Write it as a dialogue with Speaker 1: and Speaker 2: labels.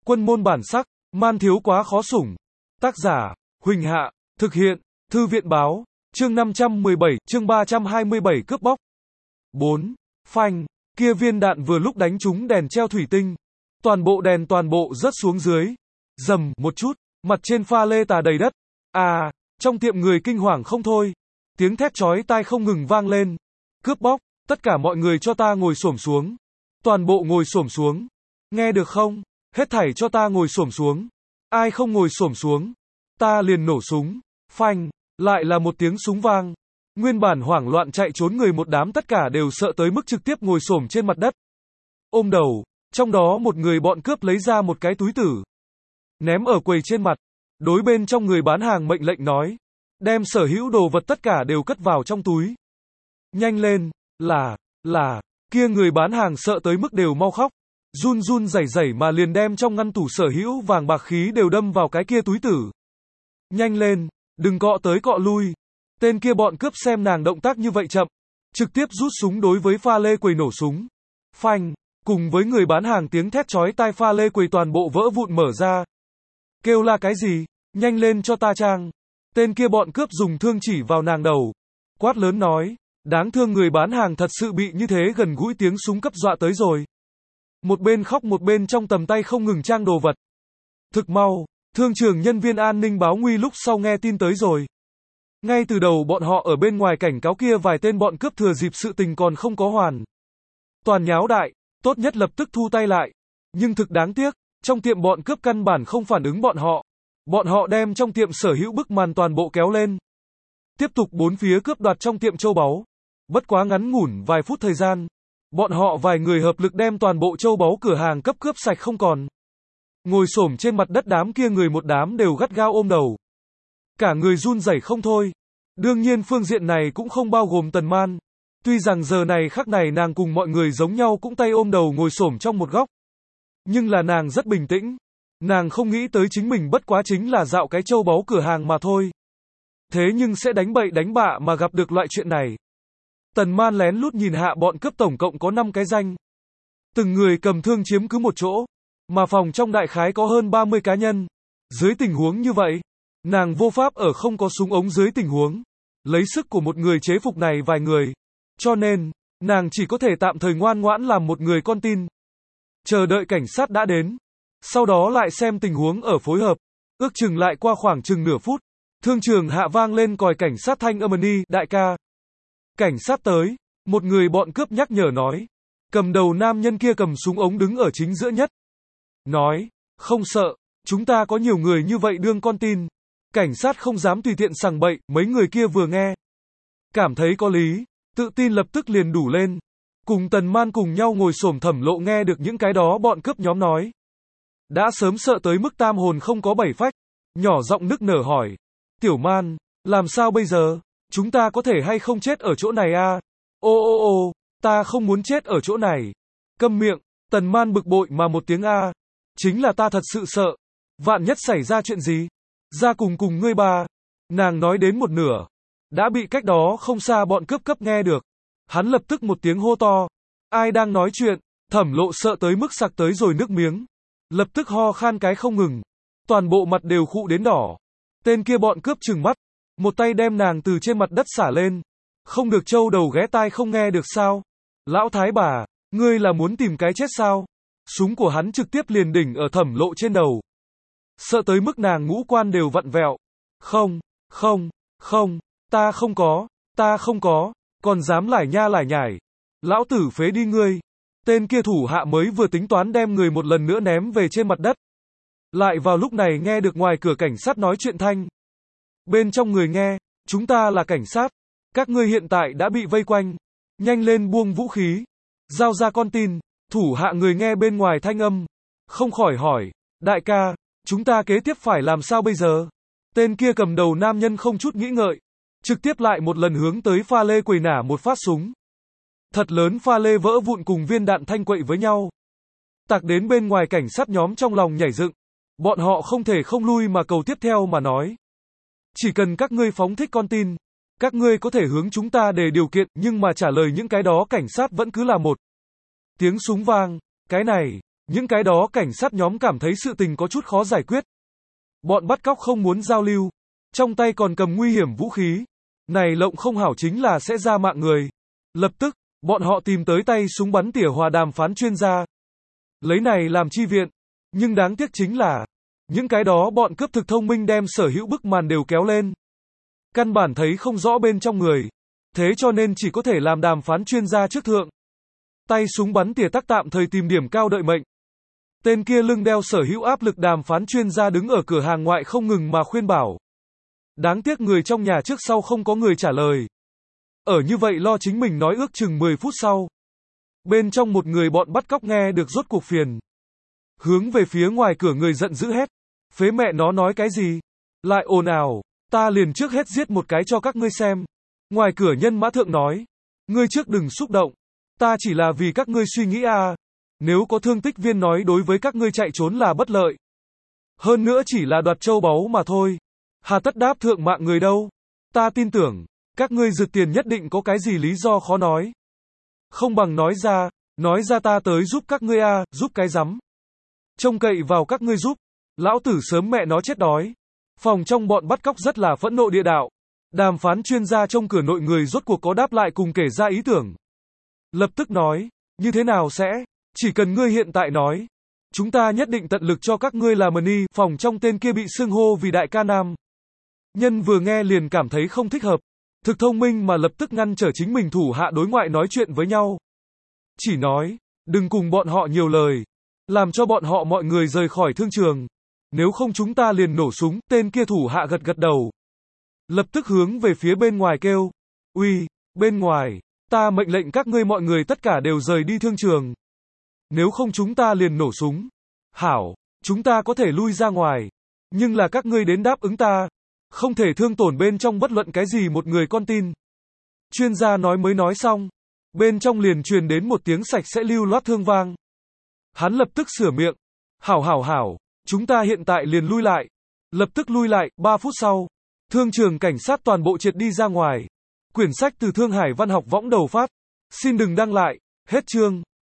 Speaker 1: Quân môn bản sắc, man thiếu quá khó sủng. Tác giả, Huỳnh Hạ, thực hiện, Thư viện báo, chương 517, chương 327 cướp bóc. 4. Phanh, kia viên đạn vừa lúc đánh trúng đèn treo thủy tinh. Toàn bộ rớt xuống dưới. Rầm, một chút, mặt trên pha lê tà đầy đất. Trong tiệm người kinh hoàng không thôi. Tiếng thét chói tai không ngừng vang lên. Cướp bóc, tất cả mọi người cho ta ngồi xổm xuống. Toàn bộ ngồi xổm xuống. Nghe được không? Hết thảy cho ta ngồi xổm xuống. Ai không ngồi xổm xuống, ta liền nổ súng. Phanh, lại là một tiếng súng vang. Nguyên bản hoảng loạn chạy trốn người một đám tất cả đều sợ tới mức trực tiếp ngồi xổm trên mặt đất. Ôm đầu, trong đó một người bọn cướp lấy ra một cái túi tử. Ném ở quầy trên mặt. Đối bên trong người bán hàng mệnh lệnh nói. Đem sở hữu đồ vật tất cả đều cất vào trong túi. Nhanh lên, kia người bán hàng sợ tới mức đều mau khóc. Run run rẩy rẩy mà liền đem trong ngăn tủ sở hữu vàng bạc khí đều đâm vào cái kia túi tử. Nhanh lên, đừng cọ tới cọ lui. Tên kia bọn cướp xem nàng động tác như vậy chậm, trực tiếp rút súng đối với pha lê quầy nổ súng. Phanh, cùng với người bán hàng tiếng thét chói tai pha lê quầy toàn bộ vỡ vụn mở ra. Kêu la cái gì? Nhanh lên cho ta trang. Tên kia bọn cướp dùng thương chỉ vào nàng đầu. Quát lớn nói, đáng thương người bán hàng thật sự bị như thế gần gũi tiếng súng cấp dọa tới rồi. Một bên khóc một bên trong tầm tay không ngừng trang đồ vật. Thực mau, thương trường nhân viên an ninh báo nguy lúc sau nghe tin tới rồi. Ngay từ đầu bọn họ ở bên ngoài cảnh cáo kia vài tên bọn cướp thừa dịp sự tình còn không có hoàn toàn nháo đại, tốt nhất lập tức thu tay lại. Nhưng thực đáng tiếc, trong tiệm bọn cướp căn bản không phản ứng bọn họ. Bọn họ đem trong tiệm sở hữu bức màn toàn bộ kéo lên. Tiếp tục bốn phía cướp đoạt trong tiệm châu báu. Bất quá ngắn ngủn vài phút thời gian. Bọn họ vài người hợp lực đem toàn bộ châu báu cửa hàng cấp cướp sạch không còn. Ngồi xổm trên mặt đất đám kia người một đám đều gắt gao ôm đầu. Cả người run rẩy không thôi. Đương nhiên phương diện này cũng không bao gồm Tần Man. Tuy rằng giờ này khắc này nàng cùng mọi người giống nhau cũng tay ôm đầu ngồi xổm trong một góc. Nhưng là nàng rất bình tĩnh. Nàng không nghĩ tới chính mình bất quá chính là dạo cái châu báu cửa hàng mà thôi. Thế nhưng sẽ đánh bậy đánh bạ mà gặp được loại chuyện này. Tần Man lén lút nhìn hạ bọn cướp tổng cộng có 5 cái danh. Từng người cầm thương chiếm cứ một chỗ. Mà phòng trong đại khái có hơn 30 cá nhân. Dưới tình huống như vậy, nàng vô pháp ở không có súng ống dưới tình huống. Lấy sức của một người chế phục này vài người. Cho nên, nàng chỉ có thể tạm thời ngoan ngoãn làm một người con tin. Chờ đợi cảnh sát đã đến. Sau đó lại xem tình huống ở phối hợp. Ước chừng lại qua khoảng chừng nửa phút. Thương trường hạ vang lên còi cảnh sát thanh âm đi, đại ca. Cảnh sát tới. Một người bọn cướp nhắc nhở nói. Cầm đầu nam nhân kia cầm súng ống đứng ở chính giữa nhất. Nói, không sợ, chúng ta có nhiều người như vậy đương con tin. Cảnh sát không dám tùy tiện sằng bậy, mấy người kia vừa nghe. Cảm thấy có lý, tự tin lập tức liền đủ lên. Cùng Tần Man cùng nhau ngồi xổm Thẩm Lộ nghe được những cái đó bọn cướp nhóm nói. Đã sớm sợ tới mức tam hồn không có bảy phách. Nhỏ giọng nức nở hỏi. Tiểu Man, làm sao bây giờ? Chúng ta có thể hay không chết ở chỗ này a? Ô, ta không muốn chết ở chỗ này. Câm miệng, Tần Man bực bội mà một tiếng a. Chính là ta thật sự sợ. Vạn nhất xảy ra chuyện gì? Ra cùng ngươi ba. Nàng nói đến một nửa. Đã bị cách đó không xa bọn cướp cấp nghe được. Hắn lập tức một tiếng hô to. Ai đang nói chuyện? Thẩm Lộ sợ tới mức sặc tới rồi nước miếng. Lập tức ho khan cái không ngừng. Toàn bộ mặt đều khụ đến đỏ. Tên kia bọn cướp trừng mắt. Một tay đem nàng từ trên mặt đất xả lên. Không được trâu đầu ghé tai không nghe được sao? Lão thái bà, ngươi là muốn tìm cái chết sao? Súng của hắn trực tiếp liền đỉnh ở Thẩm Lộ trên đầu. Sợ tới mức nàng ngũ quan đều vặn vẹo. Không, ta không có, còn dám lải nha lải nhải. Lão tử phế đi ngươi. Tên kia thủ hạ mới vừa tính toán đem người một lần nữa ném về trên mặt đất. Lại vào lúc này nghe được ngoài cửa cảnh sát nói chuyện thanh. Bên trong người nghe, chúng ta là cảnh sát. Các ngươi hiện tại đã bị vây quanh. Nhanh lên buông vũ khí. Giao ra con tin. Thủ hạ người nghe bên ngoài thanh âm. Không khỏi hỏi. Đại ca, chúng ta kế tiếp phải làm sao bây giờ? Tên kia cầm đầu nam nhân không chút nghĩ ngợi. Trực tiếp lại một lần hướng tới pha lê quầy nả một phát súng. Thật lớn pha lê vỡ vụn cùng viên đạn thanh quậy với nhau. Tạc đến bên ngoài cảnh sát nhóm trong lòng nhảy dựng. Bọn họ không thể không lui mà cầu tiếp theo mà nói. Chỉ cần các ngươi phóng thích con tin. Các ngươi có thể hướng chúng ta để điều kiện nhưng mà trả lời những cái đó cảnh sát vẫn cứ là một. Tiếng súng vang. Cái này. Những cái đó cảnh sát nhóm cảm thấy sự tình có chút khó giải quyết. Bọn bắt cóc không muốn giao lưu, trong tay còn cầm nguy hiểm vũ khí. Này lộng không hảo chính là sẽ ra mạng người. Lập tức, bọn họ tìm tới tay súng bắn tỉa hòa đàm phán chuyên gia. Lấy này làm chi viện. Nhưng đáng tiếc chính là, những cái đó bọn cướp thực thông minh đem sở hữu bức màn đều kéo lên. Căn bản thấy không rõ bên trong người. Thế cho nên chỉ có thể làm đàm phán chuyên gia trước thượng. Tay súng bắn tỉa tắc tạm thời tìm điểm cao đợi mệnh. Tên kia lưng đeo sở hữu áp lực đàm phán chuyên gia đứng ở cửa hàng ngoại không ngừng mà khuyên bảo. Đáng tiếc người trong nhà trước sau không có người trả lời. Ở như vậy lo chính mình nói ước chừng 10 phút sau. Bên trong một người bọn bắt cóc nghe được rốt cuộc phiền. Hướng về phía ngoài cửa người giận dữ hét. Phế mẹ nó nói cái gì? Lại ồn ào, ta liền trước hết giết một cái cho các ngươi xem. Ngoài cửa nhân mã thượng nói. Ngươi trước đừng xúc động. Ta chỉ là vì các ngươi suy nghĩ à. Nếu có thương tích viên nói đối với các ngươi chạy trốn là bất lợi. Hơn nữa chỉ là đoạt châu báu mà thôi. Hà tất đáp thượng mạng người đâu. Ta tin tưởng, các ngươi rực tiền nhất định có cái gì lý do khó nói. Không bằng nói ra ta tới giúp các ngươi à, giúp cái rắm. Trông cậy vào các ngươi giúp. Lão tử sớm mẹ nó chết đói. Phòng trong bọn bắt cóc rất là phẫn nộ địa đạo. Đàm phán chuyên gia trong cửa nội người rốt cuộc có đáp lại cùng kể ra ý tưởng. Lập tức nói, như thế nào sẽ, chỉ cần ngươi hiện tại nói. Chúng ta nhất định tận lực cho các ngươi làm money. Phòng trong tên kia bị xưng hô vì đại ca nam. Nhân vừa nghe liền cảm thấy không thích hợp. Thực thông minh mà lập tức ngăn trở chính mình thủ hạ đối ngoại nói chuyện với nhau. Chỉ nói, đừng cùng bọn họ nhiều lời. Làm cho bọn họ mọi người rời khỏi thương trường. Nếu không chúng ta liền nổ súng. Tên kia thủ hạ gật gật đầu. Lập tức hướng về phía bên ngoài kêu. Uy, bên ngoài, ta mệnh lệnh các ngươi mọi người tất cả đều rời đi thương trường. Nếu không chúng ta liền nổ súng. Hảo, chúng ta có thể lui ra ngoài. Nhưng là các ngươi đến đáp ứng ta. Không thể thương tổn bên trong bất luận cái gì một người con tin. Chuyên gia nói mới nói xong. Bên trong liền truyền đến một tiếng sạch sẽ lưu loát thương vang. Hắn lập tức sửa miệng. Hảo, chúng ta hiện tại liền lui lại. Lập tức lui lại, 3 phút sau. Thương trường cảnh sát toàn bộ triệt đi ra ngoài. Quyển sách từ Thương Hải Văn học võng đầu phát. Xin đừng đăng lại. Hết chương.